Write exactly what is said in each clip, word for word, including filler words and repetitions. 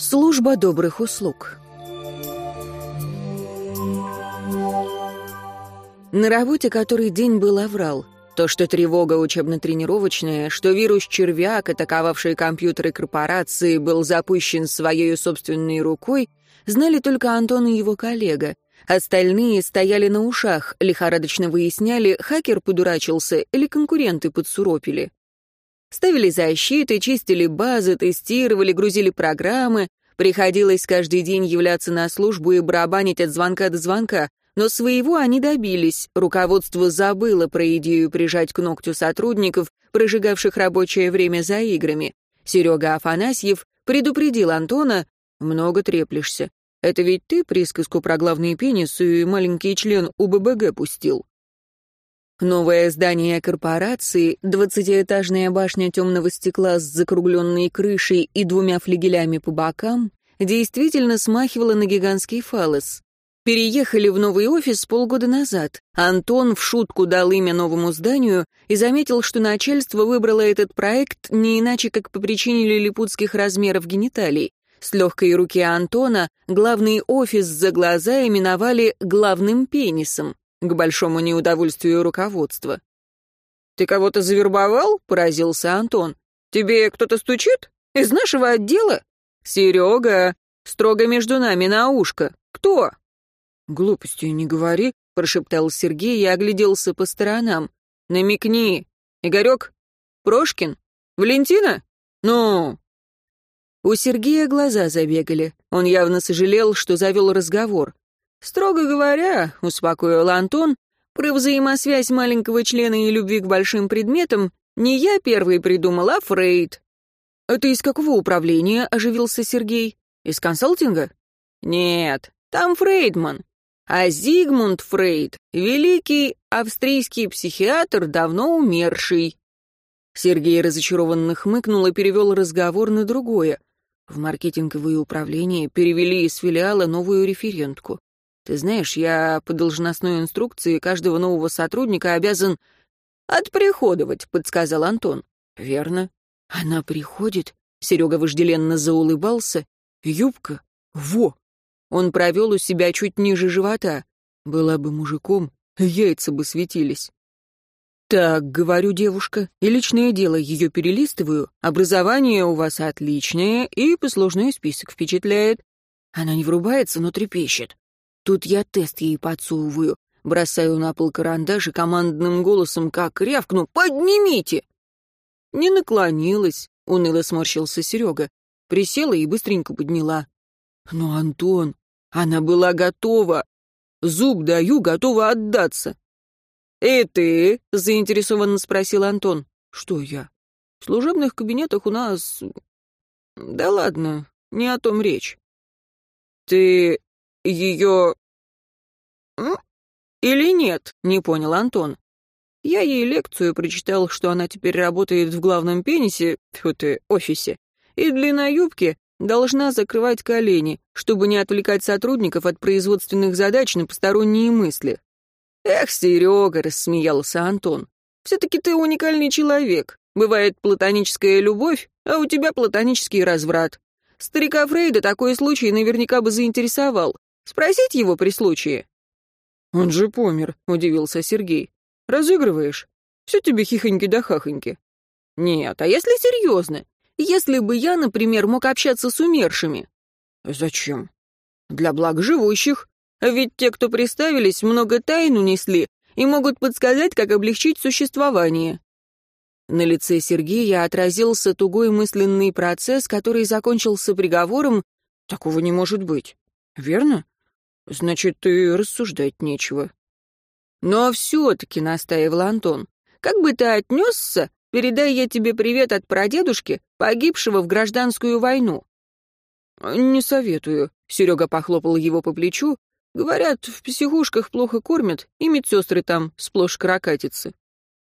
Служба добрых услуг. На работе который день был аврал. То, что тревога учебно-тренировочная, что вирус-червяк, атаковавший компьютеры корпорации, был запущен своей собственной рукой, знали только Антон и его коллега. Остальные стояли на ушах, лихорадочно выясняли, хакер подурачился или конкуренты подсуропили. Ставили защиты, чистили базы, тестировали, грузили программы. Приходилось каждый день являться на службу и барабанить от звонка до звонка. Но своего они добились. Руководство забыло про идею прижать к ногтю сотрудников, прожигавших рабочее время за играми. Серега Афанасьев предупредил Антона: «Много треплешься. Это ведь ты присказку про главный пенис и маленький член у бэ бэ гэ пустил». Новое здание корпорации, двадцатиэтажная башня темного стекла с закругленной крышей и двумя флигелями по бокам, действительно смахивало на гигантский фаллос. Переехали в новый офис полгода назад. Антон в шутку дал имя новому зданию и заметил, что начальство выбрало этот проект не иначе, как по причине лилипутских размеров гениталий. С легкой руки Антона главный офис за глаза именовали «главным пенисом», к большому неудовольствию руководства. «Ты кого-то завербовал?» — поразился Антон. «Тебе кто-то стучит? Из нашего отдела?» «Серега, строго между нами на ушко. Кто?» «Глупостей не говори», — прошептал Сергей и огляделся по сторонам. «Намекни. Игорек? Прошкин? Валентина? Ну?» У Сергея глаза забегали. Он явно сожалел, что завел разговор. «Строго говоря», — успокоил Антон, «про взаимосвязь маленького члена и любви к большим предметам не я первый придумал, а Фрейд». «Это из какого управления?» — оживился Сергей. «Из консалтинга?» «Нет, там Фрейдман. А Зигмунд Фрейд — великий австрийский психиатр, давно умерший». Сергей разочарованно хмыкнул и перевел разговор на другое. В маркетинговое управление перевели из филиала новую референтку. Ты знаешь, я по должностной инструкции каждого нового сотрудника обязан отприходовать, подсказал Антон. Верно. Она приходит. Серега вожделенно заулыбался. Юбка. Во! Он провел у себя чуть ниже живота. Была бы мужиком, яйца бы светились. «Так, — говорю, девушка, — и личное дело ее перелистываю. Образование у вас отличное, и послужной список впечатляет». Она не врубается, но трепещет. Тут я тест ей подсовываю, бросаю на пол карандаш и командным голосом как рявкну: «Поднимите!» Не наклонилась, — уныло сморщился Серега. Присела и быстренько подняла. «Ну, Антон, она была готова. Зуб даю, готова отдаться». «И ты?» — заинтересованно спросил Антон. «Что я? В служебных кабинетах у нас...» «Да ладно, не о том речь». «Ты ее... или нет?» — не понял Антон. Я ей лекцию прочитал, что она теперь работает в главном пенисе, тьфу ты, офисе, и длина юбки должна закрывать колени, чтобы не отвлекать сотрудников от производственных задач на посторонние мысли. «Эх, Серега», — рассмеялся Антон, — «все-таки ты уникальный человек. Бывает платоническая любовь, а у тебя платонический разврат. Старика Фрейда такой случай наверняка бы заинтересовал. Спросить его при случае». «Он же помер», — удивился Сергей. «Разыгрываешь? Все тебе хихоньки да хахоньки». «Нет, а если серьезно? Если бы я, например, мог общаться с умершими?» «Зачем?» «Для благ живущих. Ведь те, кто приставились, много тайн унесли и могут подсказать, как облегчить существование». На лице Сергея отразился тугой мысленный процесс, который закончился приговором: «Такого не может быть». «Верно? Значит, и рассуждать нечего». «Но все-таки», — настаивал Антон, — «как бы ты отнесся, передай я тебе привет от прадедушки, погибшего в гражданскую войну». «Не советую», — Серега похлопал его по плечу. «Говорят, в психушках плохо кормят, и медсестры там сплошь каракатицы».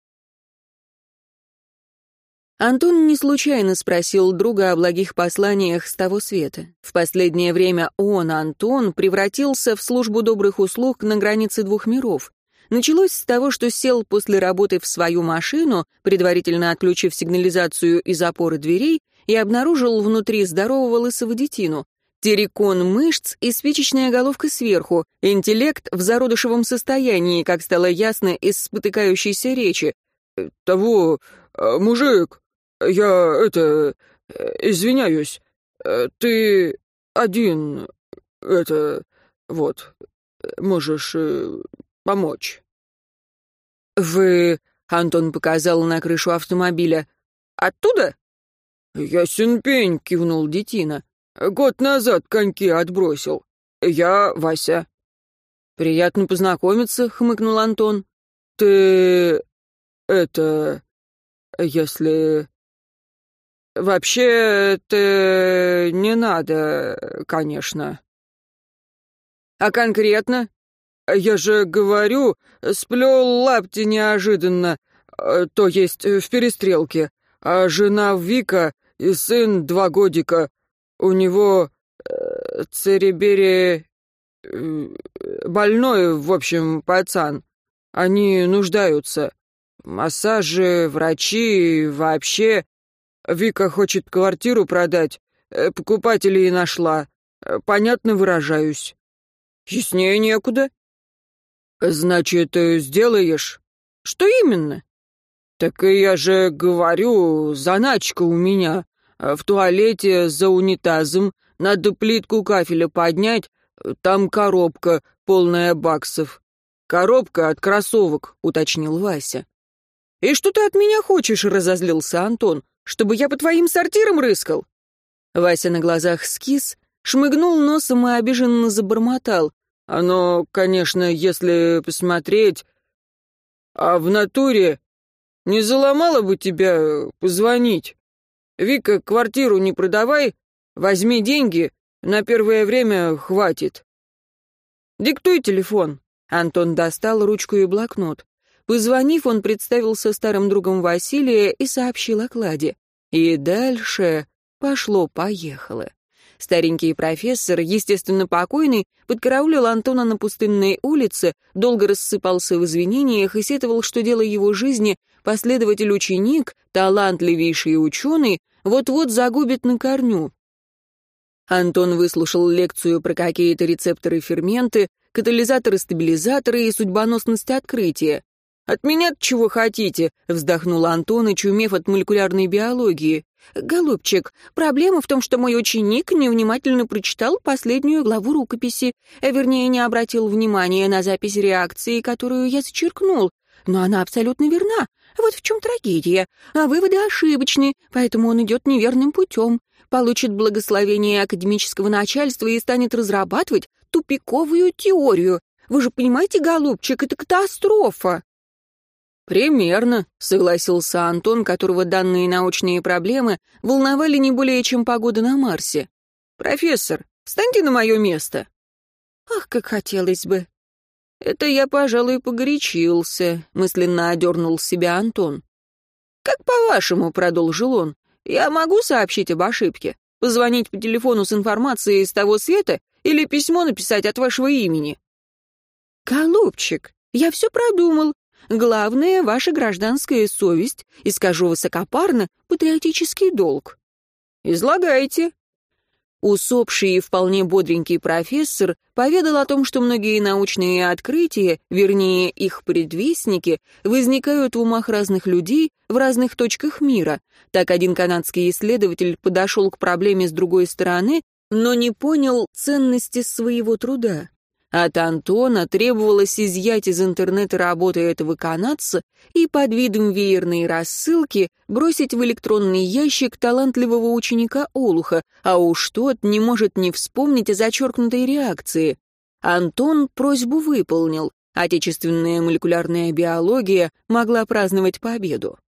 Антон не случайно спросил друга о благих посланиях с того света. В последнее время он, Антон, превратился в службу добрых услуг на границе двух миров. Началось с того, что сел после работы в свою машину, предварительно отключив сигнализацию и запоры дверей, и обнаружил внутри здорового лысого детину. террикон мышц и спичечная головка сверху, интеллект в зародышевом состоянии, как стало ясно из спотыкающейся речи. «Того, мужик, я, это, извиняюсь, ты один, это, вот, можешь помочь». «Вы...» — Антон показал на крышу автомобиля. «Оттуда?» «Ясен пень», — кивнул детина. «Год назад коньки отбросил. Я Вася». «Приятно познакомиться», — хмыкнул Антон. «Ты... это... если... вообще-то не надо, конечно». «А конкретно?» «Я же говорю, сплел лапти неожиданно, то есть в перестрелке, а жена Вика и сын два годика. У него э, церебери... Э, больной, в общем, пацан. Они нуждаются. Массажи, врачи, вообще. Вика хочет квартиру продать, э, покупателей нашла. Понятно выражаюсь?» «Яснее некуда». «Значит, сделаешь?» «Что именно?» «Так я же говорю, заначка у меня. В туалете за унитазом надо плитку кафеля поднять, там коробка, полная баксов». «Коробка от кроссовок», — уточнил Вася. «И что ты от меня хочешь?» — разозлился Антон. «Чтобы я по твоим сортирам рыскал?» Вася на глазах скис, шмыгнул носом и обиженно забормотал. «Оно, конечно, если посмотреть, а в натуре не заломало бы тебя позвонить. Вика, квартиру не продавай, возьми деньги, на первое время хватит». «Диктуй телефон». Антон достал ручку и блокнот. Позвонив, он представился старым другом Василия и сообщил о кладе. И дальше пошло-поехало. Старенький профессор, естественно покойный, подкараулил Антона на пустынной улице, долго рассыпался в извинениях и сетовал, что дело его жизни последователь-ученик, талантливейший ученый, вот-вот загубит на корню. Антон выслушал лекцию про какие-то рецепторы-ферменты, катализаторы-стабилизаторы и судьбоносность открытия. «От меня чего хотите?» — вздохнул Антон, очумев от молекулярной биологии. «Голубчик, проблема в том, что мой ученик невнимательно прочитал последнюю главу рукописи, а вернее, не обратил внимания на запись реакции, которую я зачеркнул. Но она абсолютно верна. Вот в чем трагедия. А выводы ошибочны, поэтому он идет неверным путем. Получит благословение академического начальства и станет разрабатывать тупиковую теорию. Вы же понимаете, голубчик, это катастрофа!» «Примерно», — согласился Антон, которого данные научные проблемы волновали не более, чем погода на Марсе. «Профессор, встаньте на мое место». «Ах, как хотелось бы». «Это я, пожалуй, погорячился», — мысленно одернул себя Антон. «Как по-вашему», — продолжил он, — «я могу сообщить об ошибке? Позвонить по телефону с информацией из того света или письмо написать от вашего имени?» «Голубчик, я все продумал. Главное — ваша гражданская совесть, и, скажу высокопарно, патриотический долг». «Излагайте». Усопший и вполне бодренький профессор поведал о том, что многие научные открытия, вернее, их предвестники, возникают в умах разных людей в разных точках мира. Так один канадский исследователь подошел к проблеме с другой стороны, но не понял ценности своего труда. От Антона требовалось изъять из интернета работы этого канадца и под видом веерной рассылки бросить в электронный ящик талантливого ученика Олуха, а уж тот не может не вспомнить о зачеркнутой реакции. Антон просьбу выполнил. Отечественная молекулярная биология могла праздновать победу.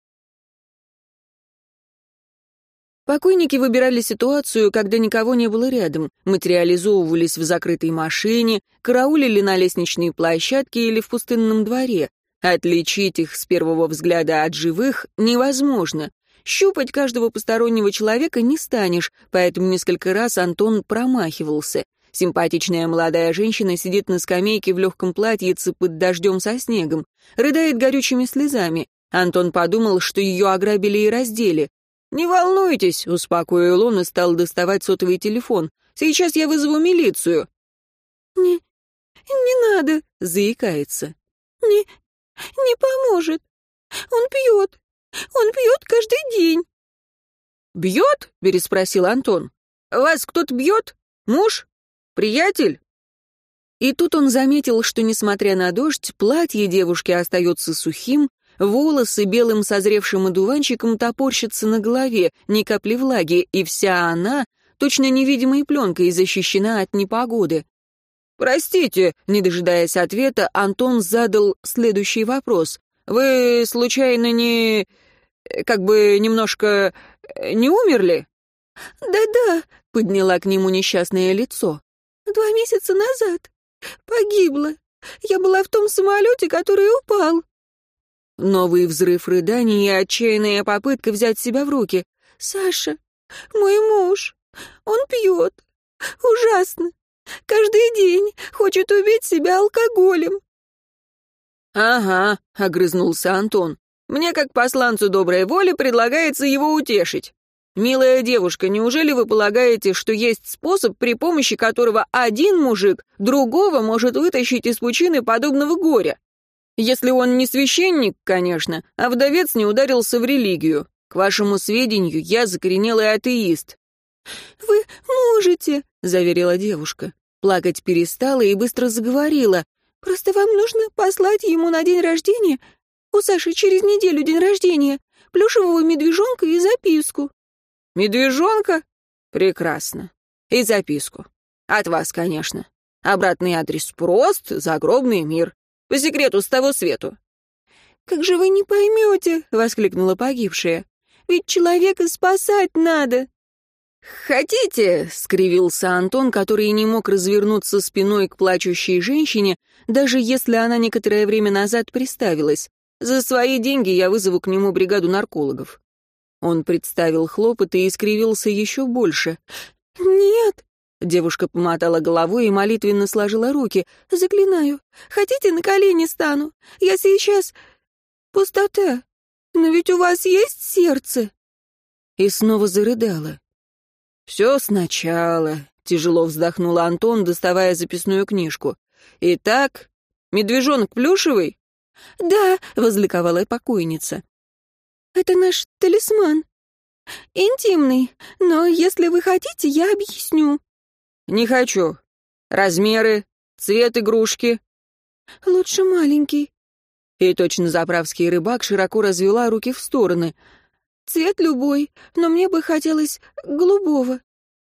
Покойники выбирали ситуацию, когда никого не было рядом, материализовывались в закрытой машине, караулили на лестничной площадке или в пустынном дворе. Отличить их с первого взгляда от живых невозможно. Щупать каждого постороннего человека не станешь, поэтому несколько раз Антон промахивался. Симпатичная молодая женщина сидит на скамейке в легком платьице под дождем со снегом, рыдает горючими слезами. Антон подумал, что ее ограбили и раздели. «Не волнуйтесь», — успокоил он и стал доставать сотовый телефон. Сейчас я вызову милицию». «Не, не надо», — заикается. «Не, не поможет. Он пьет. Он пьет каждый день». «Бьет?» — переспросил Антон. «Вас кто-то бьет? Муж? Приятель?» И тут он заметил, что, несмотря на дождь, платье девушки остается сухим, волосы белым созревшим одуванчиком топорщатся на голове, ни капли влаги, и вся она точно невидимой пленкой защищена от непогоды. «Простите», — не дожидаясь ответа, Антон задал следующий вопрос. «Вы, случайно, не... как бы немножко... не умерли?» «Да-да», — подняла к нему несчастное лицо. «Два месяца назад. Погибла. Я была в том самолете, который упал». Новый взрыв рыданий и отчаянная попытка взять себя в руки. «Саша, мой муж, он пьет. Ужасно. Каждый день хочет убить себя алкоголем». «Ага», — огрызнулся Антон. «Мне, как посланцу доброй воли, предлагается его утешить. Милая девушка, неужели вы полагаете, что есть способ, при помощи которого один мужик другого может вытащить из пучины подобного горя? Если он не священник, конечно, а вдовец не ударился в религию. К вашему сведению, я закоренелый атеист». «Вы можете», — заверила девушка. Плакать перестала и быстро заговорила. «Просто вам нужно послать ему на день рождения, у Саши через неделю день рождения, плюшевого медвежонка и записку». «Медвежонка? Прекрасно. И записку. От вас, конечно. Обратный адрес прост, загробный мир. По секрету, с того свету». «Как же вы не поймете?» — воскликнула погибшая. «Ведь человека спасать надо». «Хотите?» — скривился Антон, который не мог развернуться спиной к плачущей женщине, даже если она некоторое время назад приставилась. «За свои деньги я вызову к нему бригаду наркологов». Он представил хлопоты и скривился еще больше. «Нет!» — девушка помотала головой и молитвенно сложила руки. «Заклинаю, хотите, на колени стану? Я сейчас... пустота. Но ведь у вас есть сердце?» И снова зарыдала. «Все сначала», — тяжело вздохнул Антон, доставая записную книжку. «Итак, медвежонок плюшевый?» «Да», — возликовала покойница. «Это наш талисман. Интимный, но если вы хотите, я объясню». «Не хочу. Размеры, цвет игрушки?» «Лучше маленький». И точно заправский рыбак широко развела руки в стороны. «Цвет любой, но мне бы хотелось голубого».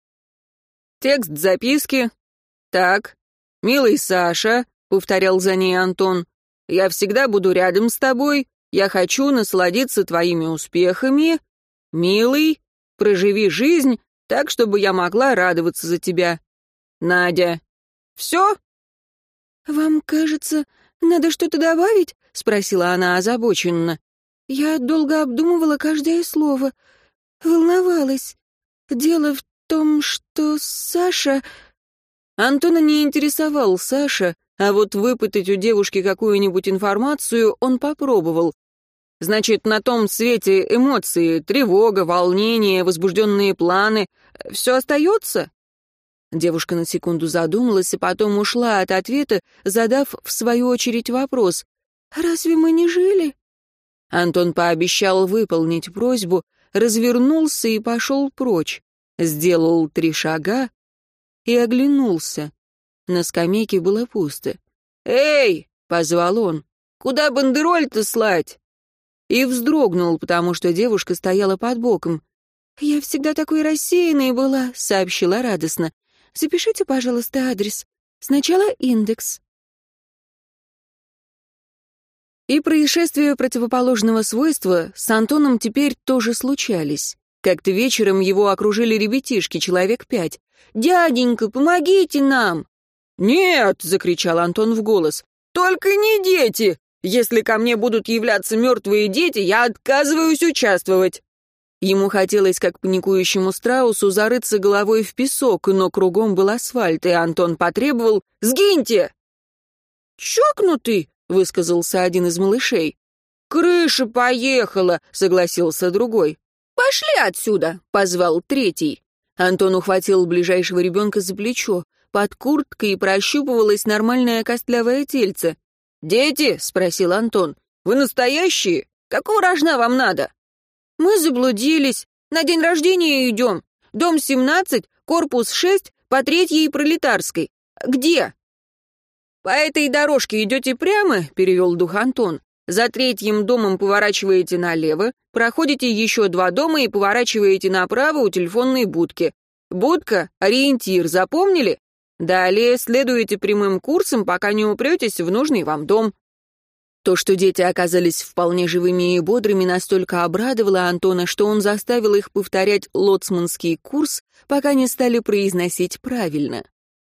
«Текст записки. Так, милый Саша», — повторял за ней Антон, — «я всегда буду рядом с тобой. Я хочу насладиться твоими успехами. Милый, проживи жизнь так, чтобы я могла радоваться за тебя. Надя. Все?» «Вам кажется, надо что-то добавить?» — спросила она озабоченно. «Я долго обдумывала каждое слово. Волновалась. Дело в том, что Саша...» Антона не интересовал Саша, а вот выпытать у девушки какую-нибудь информацию он попробовал. «Значит, на том свете эмоции, тревога, волнение, возбужденные планы — все остается?» Девушка на секунду задумалась, и потом ушла от ответа, задав в свою очередь вопрос. «Разве мы не жили?» Антон пообещал выполнить просьбу, развернулся и пошел прочь. Сделал три шага и оглянулся. На скамейке было пусто. «Эй!» — позвал он. «Куда бандероль-то слать?» И вздрогнул, потому что девушка стояла под боком. «Я всегда такой рассеянной была», — сообщила радостно. «Запишите, пожалуйста, адрес. Сначала индекс». И происшествия противоположного свойства с Антоном теперь тоже случались. Как-то вечером его окружили ребятишки, человек пять. «Дяденька, помогите нам!» «Нет!» — закричал Антон в голос. «Только не дети! Если ко мне будут являться мертвые дети, я отказываюсь участвовать!» Ему хотелось, как паникующему страусу, зарыться головой в песок, но кругом был асфальт, и Антон потребовал «Сгиньте!» «Чокнутый!» — высказался один из малышей. «Крыша поехала!» — согласился другой. «Пошли отсюда!» — позвал третий. Антон ухватил ближайшего ребенка за плечо. Под курткой прощупывалось нормальное костлявое тельце. «Дети?» — спросил Антон. «Вы настоящие? Какого рожна вам надо?» «Мы заблудились. На день рождения идем. Дом семнадцать, корпус шесть, по третьей пролетарской. Где?» «По этой дорожке идете прямо?» — перевел дух Антон. «За третьим домом поворачиваете налево, проходите еще два дома и поворачиваете направо у телефонной будки. Будка — ориентир, запомнили? Далее следуете прямым курсом, пока не упретесь в нужный вам дом». То, что дети оказались вполне живыми и бодрыми, настолько обрадовало Антона, что он заставил их повторять лоцманский курс, пока не стали произносить правильно.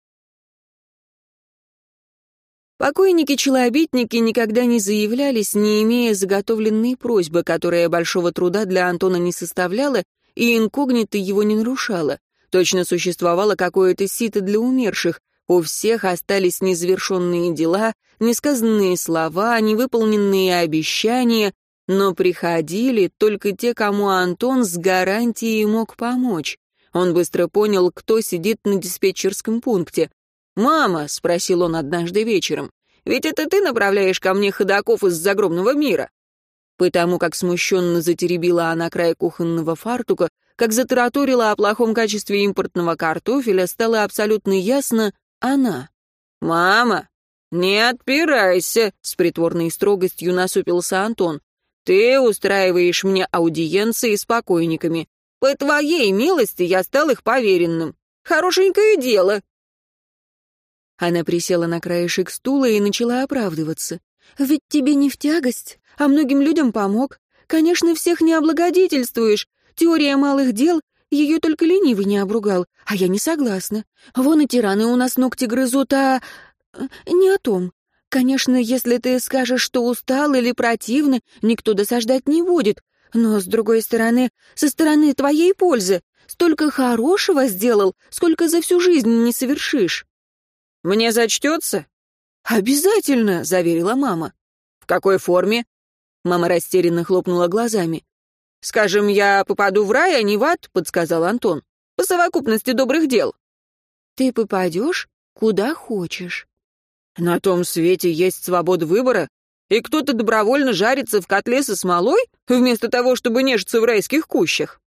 Покойники-челобитники никогда не заявлялись, не имея заготовленной просьбы, которая большого труда для Антона не составляла, и инкогнито его не нарушала. Точно существовало какое-то сито для умерших. У всех остались незавершенные дела, несказанные слова, невыполненные обещания, но приходили только те, кому Антон с гарантией мог помочь. Он быстро понял, кто сидит на диспетчерском пункте. «Мама», — спросил он однажды вечером, — «ведь это ты направляешь ко мне ходоков из загробного мира?» Потому как смущенно затеребила она край кухонного фартука, как затараторила о плохом качестве импортного картофеля, стало абсолютно ясно — она. «Мама, не отпирайся», — с притворной строгостью насупился Антон. «Ты устраиваешь мне аудиенции с покойниками. По твоей милости я стал их поверенным. Хорошенькое дело». Она присела на краешек стула и начала оправдываться. «Ведь тебе не в тягость, а многим людям помог. Конечно, всех не облагодетельствуешь. Теория малых дел, ее только ленивый не обругал, а я не согласна. Вон и тираны у нас ногти грызут, а... не о том. Конечно, если ты скажешь, что устал или противно, никто досаждать не будет. Но, с другой стороны, со стороны твоей пользы, столько хорошего сделал, сколько за всю жизнь не совершишь». «Мне зачтется?» «Обязательно», — заверила мама. «В какой форме?» Мама растерянно хлопнула глазами. «Скажем, я попаду в рай, а не в ад», — подсказал Антон. «По совокупности добрых дел». «Ты попадешь, куда хочешь». «На том свете есть свобода выбора, и кто-то добровольно жарится в котле со смолой, вместо того, чтобы нежиться в райских кущах».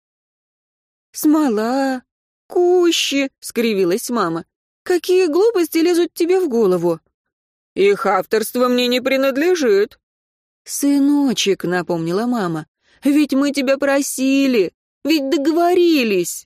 «Смола, кущи», — скривилась мама. «Какие глупости лезут тебе в голову?» «Их авторство мне не принадлежит». «Сыночек», — напомнила мама, — «ведь мы тебя просили, ведь договорились».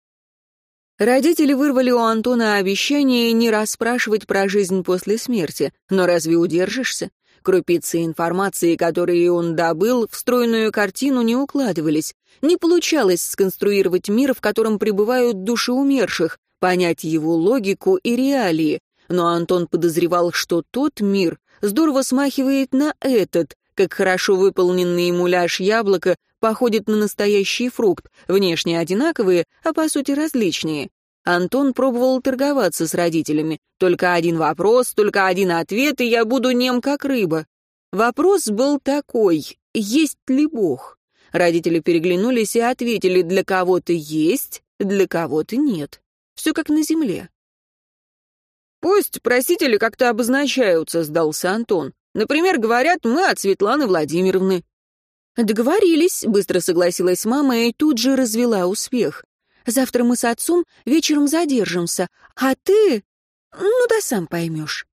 Родители вырвали у Антона обещание не расспрашивать про жизнь после смерти, но разве удержишься? Крупицы информации, которые он добыл, в стройную картину не укладывались. Не получалось сконструировать мир, в котором пребывают души умерших, понять его логику и реалии. Но Антон подозревал, что тот мир здорово смахивает на этот, как хорошо выполненный муляж яблока походит на настоящий фрукт, внешне одинаковые, а по сути различные. Антон пробовал торговаться с родителями. Только один вопрос, только один ответ, и я буду нем как рыба. Вопрос был такой: есть ли Бог? Родители переглянулись и ответили: для кого-то есть, для кого-то нет. Все как на земле. «Пусть просители как-то обозначаются», — сдался Антон. «Например, говорят, мы от Светланы Владимировны». «Договорились», — быстро согласилась мама и тут же развела успех. «Завтра мы с отцом вечером задержимся, а ты... ну да сам поймешь».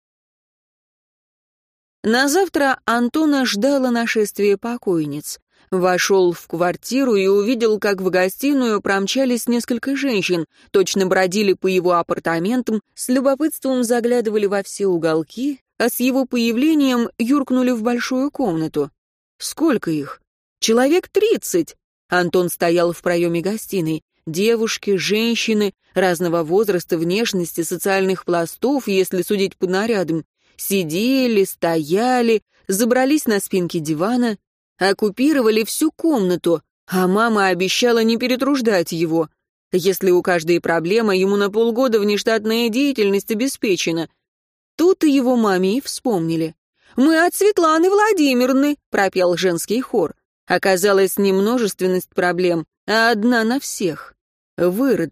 На завтра Антона ждало нашествие покойниц. Вошел в квартиру и увидел, как в гостиную промчались несколько женщин, точно бродили по его апартаментам, с любопытством заглядывали во все уголки, а с его появлением юркнули в большую комнату. Сколько их? Человек тридцать. Антон стоял в проеме гостиной. Девушки, женщины, разного возраста, внешности, социальных пластов, если судить по нарядам, сидели, стояли, забрались на спинки дивана, оккупировали всю комнату, а мама обещала не перетруждать его. Если у каждой проблема, ему на полгода внештатная деятельность обеспечена. Тут и его маме и вспомнили. «Мы от Светланы Владимировны», — пропел женский хор. Оказалось, не множественность проблем, а одна на всех. Выродок.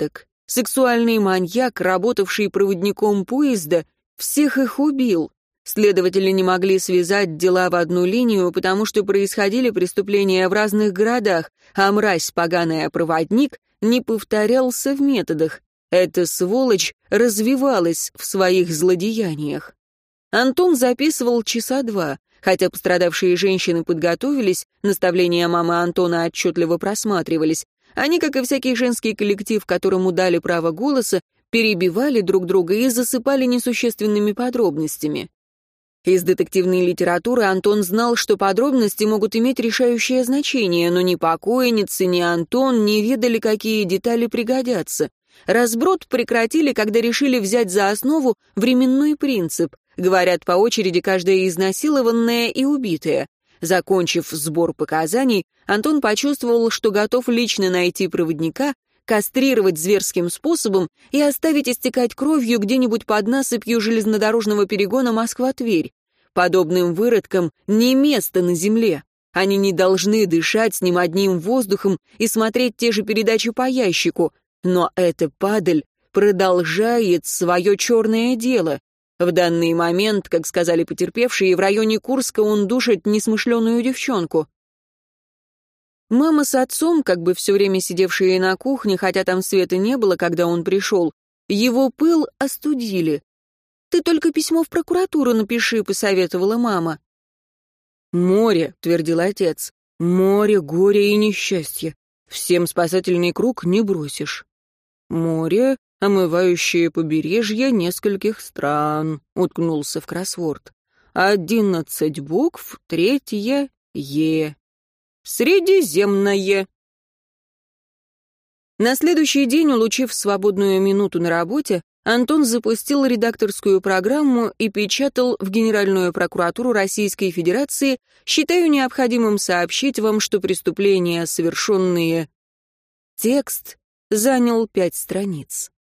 Сексуальный маньяк, работавший проводником поезда, всех их убил. Следователи не могли связать дела в одну линию, потому что происходили преступления в разных городах, а мразь, поганая проводник, не повторялся в методах. Эта сволочь развивалась в своих злодеяниях. Антон записывал часа два. Хотя пострадавшие женщины подготовились, наставления мамы Антона отчетливо просматривались, они, как и всякий женский коллектив, которому дали право голоса, перебивали друг друга и засыпали несущественными подробностями. Из детективной литературы Антон знал, что подробности могут иметь решающее значение, но ни покойницы, ни Антон не ведали, какие детали пригодятся. Разброд прекратили, когда решили взять за основу временной принцип. Говорят по очереди каждая изнасилованная и убитая. Закончив сбор показаний, Антон почувствовал, что готов лично найти проводника, кастрировать зверским способом и оставить истекать кровью где-нибудь под насыпью железнодорожного перегона Москва-Тверь. Подобным выродкам не место на земле. Они не должны дышать с ним одним воздухом и смотреть те же передачи по ящику. Но эта падаль продолжает свое черное дело. В данный момент, как сказали потерпевшие, в районе Курска он душит несмышленую девчонку. Мама с отцом, как бы все время сидевшие на кухне, хотя там света не было, когда он пришел, его пыл остудили. «Ты только письмо в прокуратуру напиши», — посоветовала мама. «Море», — твердил отец, — «море, горе и несчастье. Всем спасательный круг не бросишь». «Море, омывающее побережье нескольких стран», — уткнулся в кроссворд. «Одиннадцать букв, третье — Е. Средиземное». На следующий день, улучив свободную минуту на работе, Антон запустил редакторскую программу и печатал в Генеральную прокуратуру Российской Федерации: «Считаю необходимым сообщить вам, что преступления, совершенные...» Текст занял пять страниц.